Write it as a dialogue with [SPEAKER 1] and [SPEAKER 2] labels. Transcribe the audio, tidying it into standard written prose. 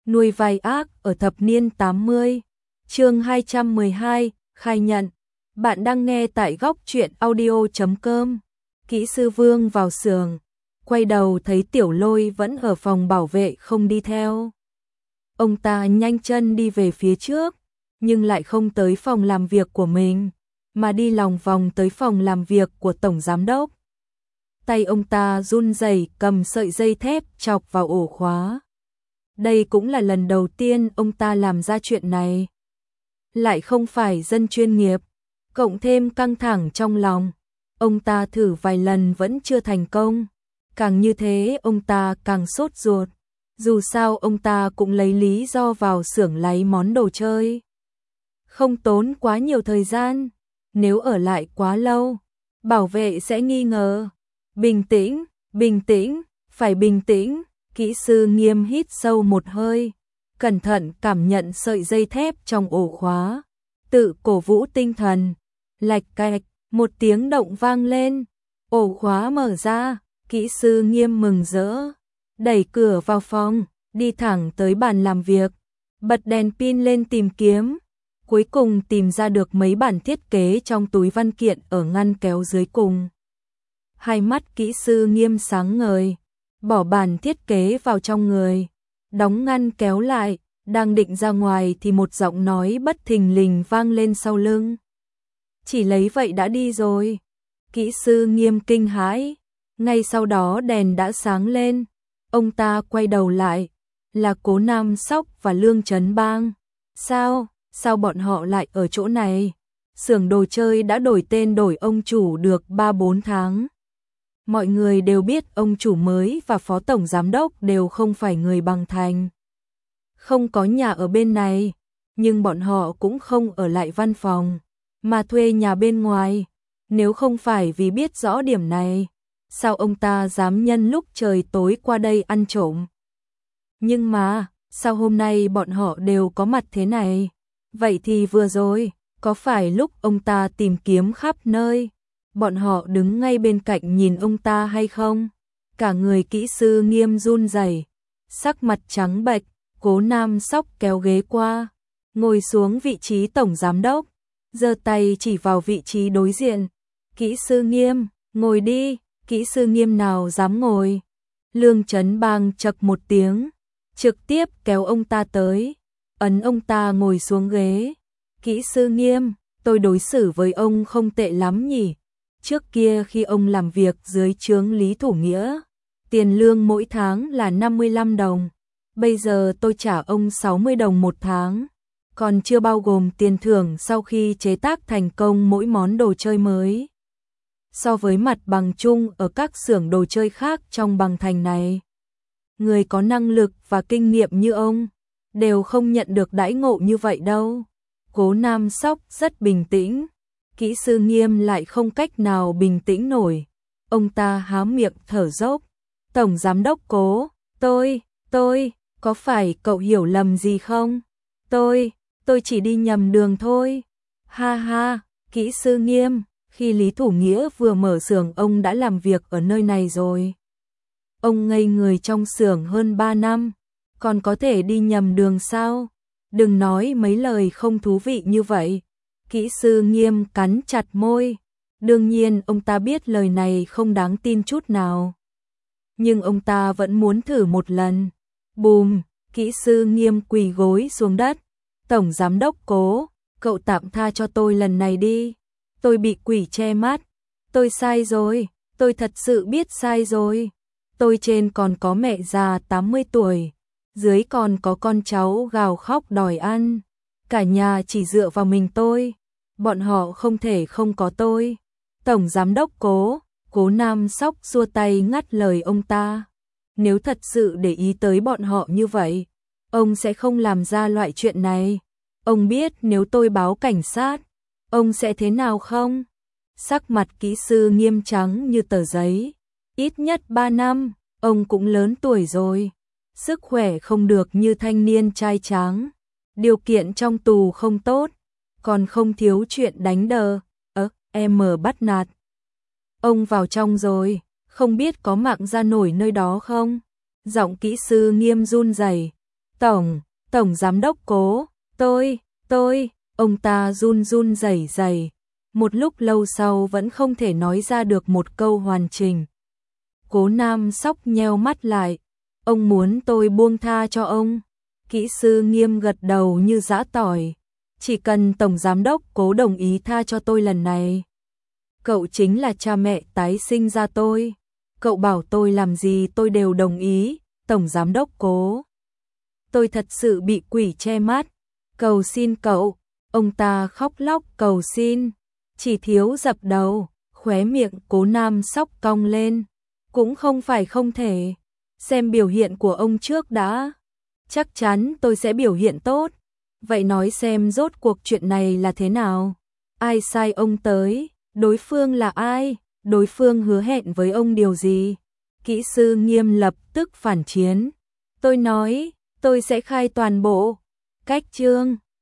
[SPEAKER 1] Nuôi vai ác ở thập niên 80. Chương 212, khai nhận. Bạn đang nghe tại góc truyện audio.com. Kỹ sư Vương vào xưởng, quay đầu thấy Tiểu Lôi vẫn ở phòng bảo vệ không đi theo. Ông ta nhanh chân đi về phía trước, nhưng lại không tới phòng làm việc của mình, mà đi lòng vòng tới phòng làm việc của Tổng Giám Đốc. Tay ông ta run rẩy cầm sợi dây thép chọc vào ổ khóa. Đây cũng là lần đầu tiên ông ta làm ra chuyện này. Lại không phải dân chuyên nghiệp, cộng thêm căng thẳng trong lòng. Ông ta thử vài lần vẫn chưa thành công. Càng như thế ông ta càng sốt ruột. Dù sao ông ta cũng lấy lý do vào xưởng lấy món đồ chơi. Không tốn quá nhiều thời gian. Nếu ở lại quá lâu, bảo vệ sẽ nghi ngờ. Bình tĩnh, bình tĩnh, phải bình tĩnh. Kỹ sư Nghiêm hít sâu một hơi, cẩn thận cảm nhận sợi dây thép trong ổ khóa, tự cổ vũ tinh thần. Lạch cạch, một tiếng động vang lên, ổ khóa mở ra. Kỹ sư Nghiêm mừng rỡ, đẩy cửa vào phòng, đi thẳng tới bàn làm việc, bật đèn pin lên tìm kiếm. Cuối cùng tìm ra được mấy bản thiết kế trong túi văn kiện ở ngăn kéo dưới cùng. Hai mắt kỹ sư Nghiêm sáng ngời, bỏ bản thiết kế vào trong người, đóng ngăn kéo lại, đang định ra ngoài thì một giọng nói bất thình lình vang lên sau lưng. Chỉ lấy vậy đã đi rồi. Kỹ sư Nghiêm kinh hãi, ngay sau đó đèn đã sáng lên, ông ta quay đầu lại, là Cố Nam Sóc và Lương Trấn Bang. Sao bọn họ lại ở chỗ này? Xưởng đồ chơi đã đổi tên đổi ông chủ được 3-4 tháng. Mọi người đều biết ông chủ mới và phó tổng giám đốc đều không phải người bằng thành. Không có nhà ở bên này, nhưng bọn họ cũng không ở lại văn phòng, mà thuê nhà bên ngoài. Nếu không phải vì biết rõ điểm này, sao ông ta dám nhân lúc trời tối qua đây ăn trộm? Nhưng mà, sao hôm nay bọn họ đều có mặt thế này? Vậy thì vừa rồi, có phải lúc ông ta tìm kiếm khắp nơi, bọn họ đứng ngay bên cạnh nhìn ông ta hay không? Cả người kỹ sư Nghiêm run rẩy, sắc mặt trắng bệch. Cố Nam Sóc kéo ghế qua, ngồi xuống vị trí tổng giám đốc, giơ tay chỉ vào vị trí đối diện. Kỹ sư Nghiêm, ngồi đi. Kỹ sư Nghiêm nào dám ngồi? Lương Trấn Bang chậc một tiếng, trực tiếp kéo ông ta tới, ấn ông ta ngồi xuống ghế. Kỹ sư Nghiêm, tôi đối xử với ông không tệ lắm nhỉ? Trước kia khi ông làm việc dưới trướng Lý Thủ Nghĩa, tiền lương mỗi tháng là 55 đồng. Bây giờ tôi trả ông 60 đồng một tháng, còn chưa bao gồm tiền thưởng sau khi chế tác thành công mỗi món đồ chơi mới. So với mặt bằng chung ở các xưởng đồ chơi khác trong Bằng Thành này, người có năng lực và kinh nghiệm như ông đều không nhận được đãi ngộ như vậy đâu. Cố Nam Sóc rất bình tĩnh, kỹ sư Nghiêm lại không cách nào bình tĩnh nổi. Ông ta há miệng thở dốc. Tổng giám đốc Cố, tôi, có phải cậu hiểu lầm gì không? Tôi chỉ đi nhầm đường thôi. Ha ha, kỹ sư Nghiêm, khi Lý Thủ Nghĩa vừa mở xưởng ông đã làm việc ở nơi này rồi. Ông ngây người trong xưởng hơn 3 năm, còn có thể đi nhầm đường sao? Đừng nói mấy lời không thú vị như vậy. Kỹ sư Nghiêm cắn chặt môi. Đương nhiên ông ta biết lời này không đáng tin chút nào, nhưng ông ta vẫn muốn thử một lần. Bùm, kỹ sư Nghiêm quỳ gối xuống đất. Tổng giám đốc Cố, cậu tạm tha cho tôi lần này đi. Tôi bị quỷ che mắt. Tôi sai rồi, tôi thật sự biết sai rồi. Tôi trên còn có mẹ già 80 tuổi, dưới còn có con cháu gào khóc đòi ăn. Cả nhà chỉ dựa vào mình tôi, bọn họ không thể không có tôi. Tổng giám đốc Cố, Cố Nam Sóc xua tay ngắt lời ông ta. Nếu thật sự để ý tới bọn họ như vậy, ông sẽ không làm ra loại chuyện này. Ông biết nếu tôi báo cảnh sát, ông sẽ thế nào không? Sắc mặt kỹ sư Nghiêm trắng như tờ giấy. Ít nhất 3 năm, ông cũng lớn tuổi rồi. Sức khỏe không được như thanh niên trai tráng. Điều kiện trong tù không tốt, còn không thiếu chuyện đánh đờ, em bắt nạt. Ông vào trong rồi, không biết có mạng ra nổi nơi đó không? Giọng kỹ sư Nghiêm run rẩy. Tổng giám đốc Cố, tôi, ông ta run run rẩy rẩy, một lúc lâu sau vẫn không thể nói ra được một câu hoàn chỉnh. Cố Nam Sóc nheo mắt lại, ông muốn tôi buông tha cho ông? Kỹ sư Nghiêm gật đầu như giã tỏi, chỉ cần tổng giám đốc Cố đồng ý tha cho tôi lần này. Cậu chính là cha mẹ tái sinh ra tôi, cậu bảo tôi làm gì tôi đều đồng ý, tổng giám đốc Cố. Tôi thật sự bị quỷ che mắt, cầu xin cậu, ông ta khóc lóc cầu xin, chỉ thiếu dập đầu, khóe miệng Cố Nam Sóc cong lên, cũng không phải không thể, xem biểu hiện của ông trước đã, chắc chắn tôi sẽ biểu hiện tốt, vậy nói xem rốt cuộc chuyện này là thế nào, ai sai ông tới, đối phương là ai, đối phương hứa hẹn với ông điều gì? Kỹ sư Nghiêm lập tức phản chiến, tôi nói, tôi sẽ khai toàn bộ, cách chương.